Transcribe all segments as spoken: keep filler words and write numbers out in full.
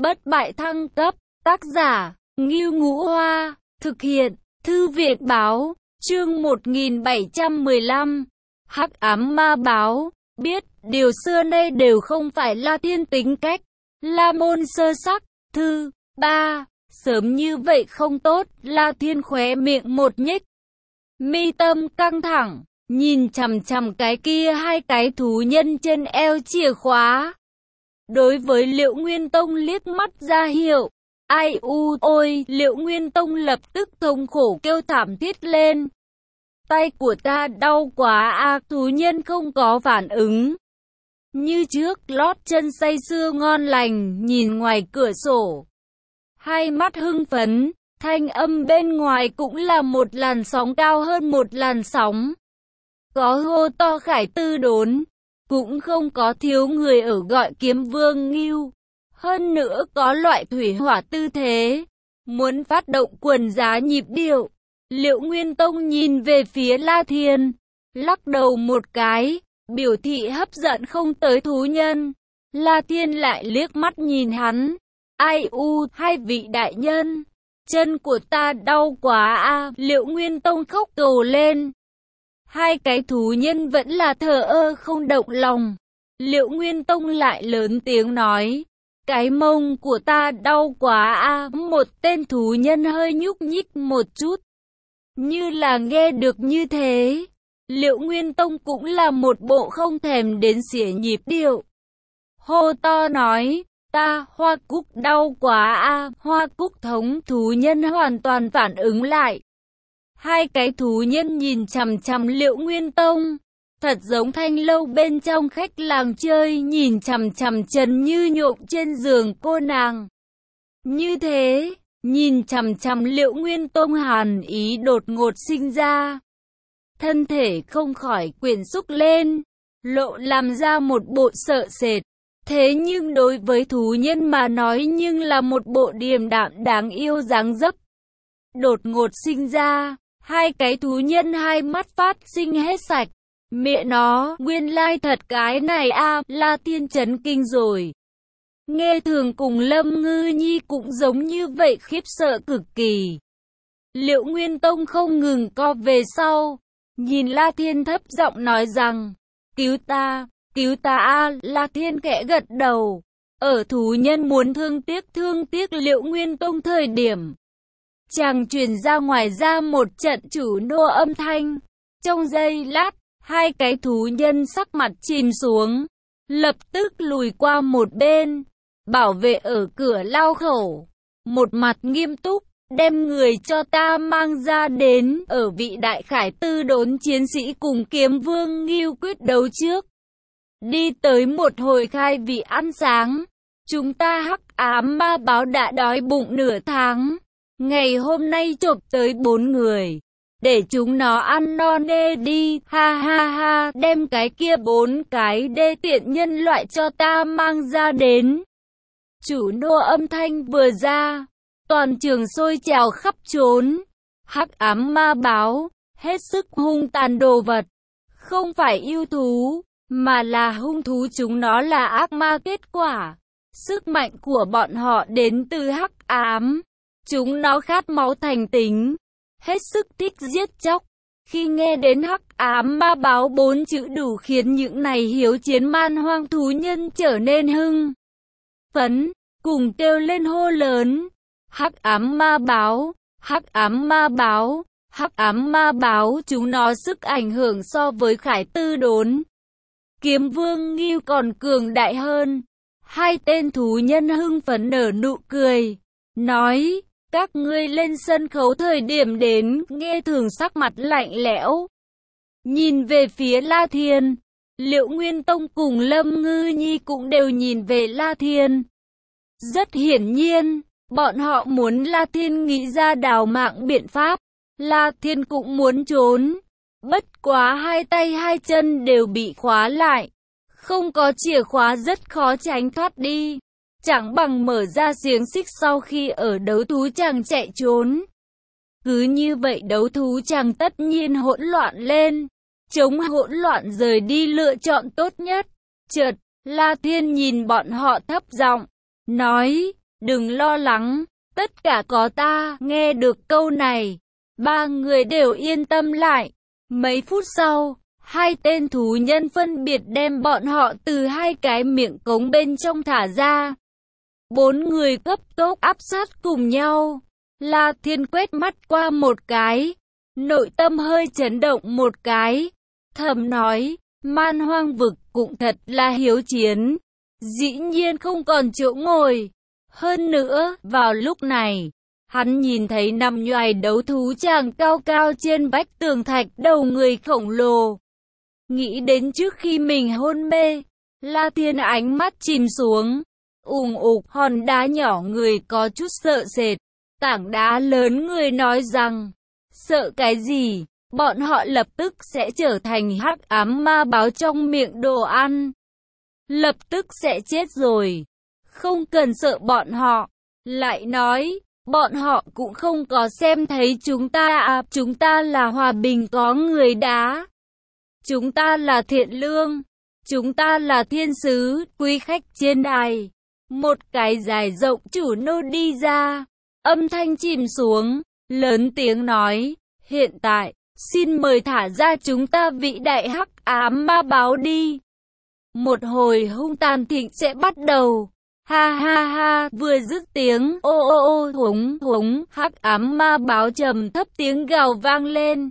Bất bại thăng cấp, tác giả, Ngưu Ngũ Hoa, thực hiện, Thư viện Báo, chương một nghìn bảy trăm mười lăm, Hắc Ám Ma Báo, biết, điều xưa nay đều không phải là thiên tính cách, La Môn sơ sắc, thư, ba, sớm như vậy không tốt, La Thiên khóe miệng một nhếch, mi tâm căng thẳng, nhìn chằm chằm cái kia hai cái thú nhân trên eo chìa khóa. Đối với Liệu Nguyên Tông liếc mắt ra hiệu, ai u ôi, Liệu Nguyên Tông lập tức thống khổ kêu thảm thiết lên. Tay của ta đau quá a, thú nhân không có phản ứng. Như trước lót chân say sưa ngon lành, nhìn ngoài cửa sổ. Hai mắt hưng phấn, thanh âm bên ngoài cũng là một làn sóng cao hơn một làn sóng. Có hô to Khải Tư đốn, cũng không có thiếu người ở gọi Kiếm Vương Ngưu. Hơn nữa có loại thủy hỏa tư thế, muốn phát động quần giá nhịp điệu. Liệu Nguyên Tông nhìn về phía La Thiên, lắc đầu một cái, biểu thị hấp dẫn không tới thú nhân. La Thiên lại liếc mắt nhìn hắn, ai u, hai vị đại nhân, chân của ta đau quá a, Liệu Nguyên Tông khóc cầu lên. Hai cái thú nhân vẫn là thờ ơ không động lòng. Liệu Nguyên Tông lại lớn tiếng nói, cái mông của ta đau quá a, một tên thú nhân hơi nhúc nhích một chút. Như là nghe được như thế, Liệu Nguyên Tông cũng là một bộ không thèm đến xỉa nhịp điệu. Hô to nói, ta Hoa Cúc đau quá a, Hoa Cúc thống thú nhân hoàn toàn phản ứng lại. Hai cái thú nhân nhìn chằm chằm Liệu Nguyên Tông, thật giống thanh lâu bên trong khách làng chơi nhìn chằm chằm Trần Như Nhộng trên giường cô nàng. Như thế, nhìn chằm chằm Liệu Nguyên Tông hàn ý đột ngột sinh ra. Thân thể không khỏi quyển xúc lên, lộ làm ra một bộ sợ sệt. Thế nhưng đối với thú nhân mà nói nhưng là một bộ điềm đạm đáng yêu dáng dấp. Đột ngột sinh ra, hai cái thú nhân hai mắt phát sinh hết sạch. Mẹ nó, nguyên lai thật cái này a, La Thiên chấn kinh rồi. Nghe Thường cùng Lâm Ngư Nhi cũng giống như vậy, khiếp sợ cực kỳ. Liệu Nguyên Tông không ngừng co về sau, nhìn La Thiên thấp giọng nói rằng, cứu ta, cứu ta a, La Thiên khẽ gật đầu. Ở thú nhân muốn thương tiếc thương tiếc Liệu Nguyên Tông thời điểm, chàng truyền ra ngoài ra một trận chủ nô âm thanh. Trong giây lát, hai cái thú nhân sắc mặt chìm xuống, lập tức lùi qua một bên, bảo vệ ở cửa lao khẩu, một mặt nghiêm túc, đem người cho ta mang ra đến, ở vị đại khải tư đốn chiến sĩ cùng Kiếm Vương Ngưu quyết đấu trước. Đi tới một hồi khai vị ăn sáng, chúng ta Hắc Ám Ma Báo đã đói bụng nửa tháng, ngày hôm nay chộp tới bốn người. Để chúng nó ăn no nê đi, ha ha ha, đem cái kia bốn cái đê tiện nhân loại cho ta mang ra đến. Chủ nô âm thanh vừa ra, toàn trường sôi trào khắp trốn. Hắc Ám Ma Báo, hết sức hung tàn đồ vật, không phải yêu thú, mà là hung thú, chúng nó là ác ma kết quả. Sức mạnh của bọn họ đến từ hắc ám, chúng nó khát máu thành tính, hết sức thích giết chóc. Khi nghe đến Hắc Ám Ma Báo bốn chữ đủ khiến những này hiếu chiến man hoang thú nhân trở nên hưng phấn, cùng kêu lên hô lớn, Hắc Ám Ma Báo, Hắc Ám Ma Báo, Hắc Ám Ma Báo. Chúng nó sức ảnh hưởng so với Khải Tư đốn, Kiếm Vương Ngưu còn cường đại hơn. Hai tên thú nhân hưng phấn nở nụ cười, nói, các ngươi lên sân khấu thời điểm đến. Nghe Thường sắc mặt lạnh lẽo, nhìn về phía La Thiên. Liệu Nguyên Tông cùng Lâm Ngư Nhi cũng đều nhìn về La Thiên. Rất hiển nhiên, bọn họ muốn La Thiên nghĩ ra đào mạng biện pháp. La Thiên cũng muốn trốn, bất quá hai tay hai chân đều bị khóa lại, không có chìa khóa rất khó tránh thoát đi. Chẳng bằng mở ra xiềng xích sau khi ở đấu thú chàng chạy trốn. Cứ như vậy đấu thú chàng tất nhiên hỗn loạn lên, chống hỗn loạn rời đi lựa chọn tốt nhất. Chợt, La Thiên nhìn bọn họ thấp giọng, nói, đừng lo lắng, tất cả có ta. Nghe được câu này, ba người đều yên tâm lại. Mấy phút sau, hai tên thú nhân phân biệt đem bọn họ từ hai cái miệng cống bên trong thả ra. Bốn người cấp tốc áp sát cùng nhau. La Thiên quét mắt qua một cái, nội tâm hơi chấn động một cái, thầm nói, Man Hoang vực cũng thật là hiếu chiến, dĩ nhiên không còn chỗ ngồi. Hơn nữa, vào lúc này, hắn nhìn thấy nằm nhoài đấu thú chàng cao cao trên vách tường thạch đầu người khổng lồ. Nghĩ đến trước khi mình hôn mê, La Thiên ánh mắt chìm xuống, ùn ục hòn đá nhỏ người có chút sợ sệt. Tảng đá lớn người nói rằng, sợ cái gì, bọn họ lập tức sẽ trở thành hắc ám ma báo trong miệng đồ ăn. Lập tức sẽ chết rồi, không cần sợ bọn họ. Lại nói, bọn họ cũng không có xem thấy chúng ta à, chúng ta là hòa bình có người đá. Chúng ta là thiện lương, chúng ta là thiên sứ, quý khách trên đài. Một cái dài rộng chủ nô đi ra. Âm thanh chìm xuống, lớn tiếng nói, hiện tại, xin mời thả ra chúng ta vĩ đại hắc ám ma báo đi. Một hồi hung tàn thịnh sẽ bắt đầu. Ha ha ha, vừa dứt tiếng, ô ô ô, thúng thúng, hắc ám ma báo trầm thấp tiếng gào vang lên.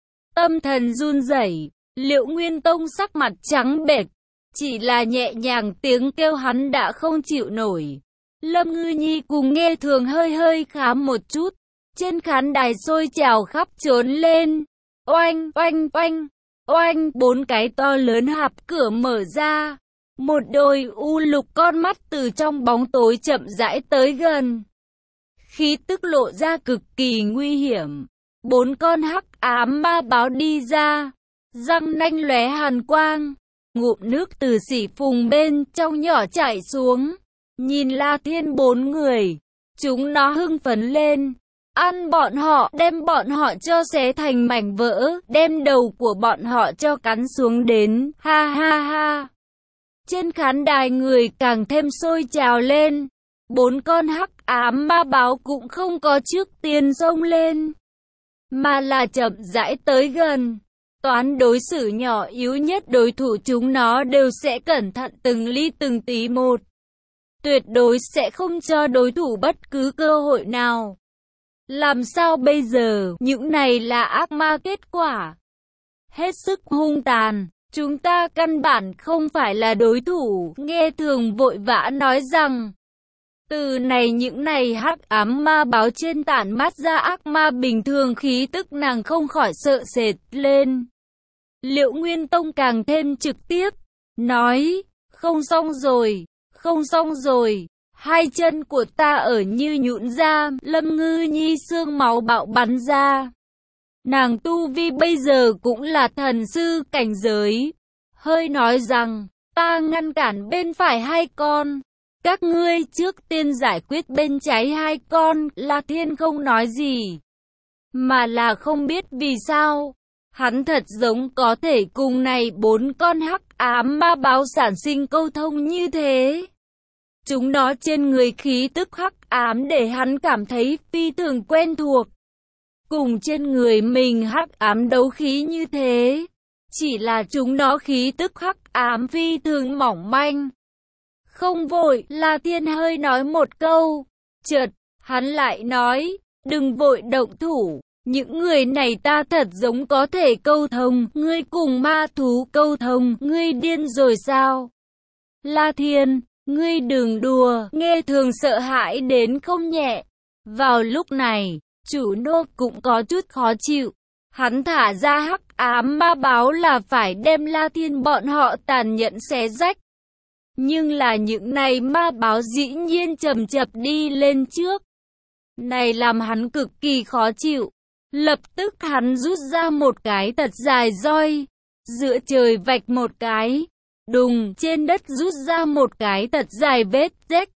Tâm thần run rẩy, Liệu Nguyên Tông sắc mặt trắng bệch, chỉ là nhẹ nhàng tiếng kêu hắn đã không chịu nổi. Lâm Ngư Nhi cùng Nghe Thường hơi hơi khám một chút, trên khán đài sôi trào khắp trốn lên. Oanh, oanh, oanh, oanh, bốn cái to lớn hạp cửa mở ra. Một đôi u lục con mắt từ trong bóng tối chậm rãi tới gần. Khí tức lộ ra cực kỳ nguy hiểm. Bốn con hắc ám ma báo đi ra, răng nanh lóe hàn quang, ngụm nước từ xỉ phùng bên trong nhỏ chảy xuống. Nhìn La Thiên bốn người, chúng nó hưng phấn lên. Ăn bọn họ, đem bọn họ cho xé thành mảnh vỡ, đem đầu của bọn họ cho cắn xuống đến, ha ha ha. Trên khán đài người càng thêm sôi trào lên. Bốn con hắc ám ma báo cũng không có trước tiên xông lên, mà là chậm rãi tới gần. Toán đối xử nhỏ yếu nhất đối thủ chúng nó đều sẽ cẩn thận từng ly từng tí một. Tuyệt đối sẽ không cho đối thủ bất cứ cơ hội nào. Làm sao bây giờ? Những này là ác ma kết quả. Hết sức hung tàn. Chúng ta căn bản không phải là đối thủ. Nghe Thường vội vã nói rằng. Từ này những này hắc ám ma báo trên tản mát ra ác ma bình thường, khí tức nàng không khỏi sợ sệt lên. Liệu Nguyên Tông càng thêm trực tiếp. Nói. Không xong rồi. Không xong rồi. Hai chân của ta ở như nhũn ra. Lâm Ngư Nhi xương máu bạo bắn ra. Nàng tu vi bây giờ cũng là thần sư cảnh giới. Hơi nói rằng, ta ngăn cản bên phải hai con. Các ngươi trước tiên giải quyết bên trái hai con. La Thiên không nói gì, mà là không biết vì sao. Hắn thật giống có thể cùng này bốn con hắc ám ma báo sản sinh câu thông như thế. Chúng nó trên người khí tức hắc ám để hắn cảm thấy phi thường quen thuộc. Cùng trên người mình hắc ám đấu khí như thế. Chỉ là chúng nó khí tức hắc ám phi thường mỏng manh. Không vội, La Thiên hơi nói một câu. Chợt, hắn lại nói, đừng vội động thủ. Những người này ta thật giống có thể câu thông. Ngươi cùng ma thú câu thông, ngươi điên rồi sao? La Thiên, ngươi đừng đùa. Nghe Thường sợ hãi đến không nhẹ. Vào lúc này, chủ nô cũng có chút khó chịu. Hắn thả ra hắc ám ma báo là phải đem La Thiên bọn họ tàn nhẫn xé rách. Nhưng là những này ma báo dĩ nhiên chầm chập đi lên trước. Này làm hắn cực kỳ khó chịu. Lập tức hắn rút ra một cái thật dài roi. Giữa trời vạch một cái. Đùng, trên đất rút ra một cái thật dài vết rách.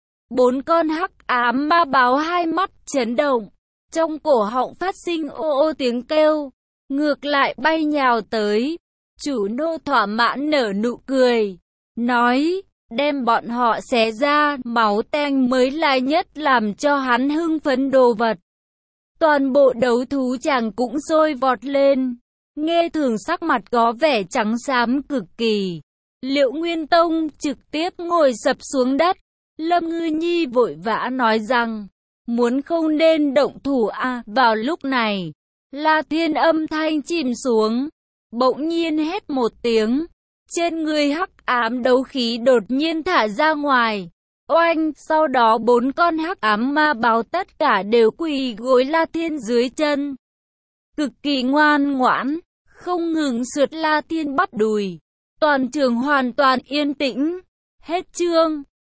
Bốn con hắc ám ma báo hai mắt chấn động. Trong cổ họng phát sinh ô ô tiếng kêu. Ngược lại bay nhào tới. Chủ nô thỏa mãn nở nụ cười. Nói, đem bọn họ xé ra, máu tanh mới là nhất làm cho hắn hưng phấn đồ vật. Toàn bộ đấu thú chàng cũng sôi vọt lên. Nghe Thường sắc mặt có vẻ trắng xám cực kỳ. Liệu Nguyên Tông trực tiếp ngồi sập xuống đất. Lâm Ngư Nhi vội vã nói rằng, muốn không nên động thủ à. Vào lúc này, La Thiên âm thanh chìm xuống, bỗng nhiên hét một tiếng. Trên người hắc ám đấu khí đột nhiên thả ra ngoài. Oanh, sau đó bốn con hắc ám ma báo tất cả đều quỳ gối La Thiên dưới chân. Cực kỳ ngoan ngoãn, không ngừng sượt La Thiên bắp đùi. Toàn trường hoàn toàn yên tĩnh. Hết chương.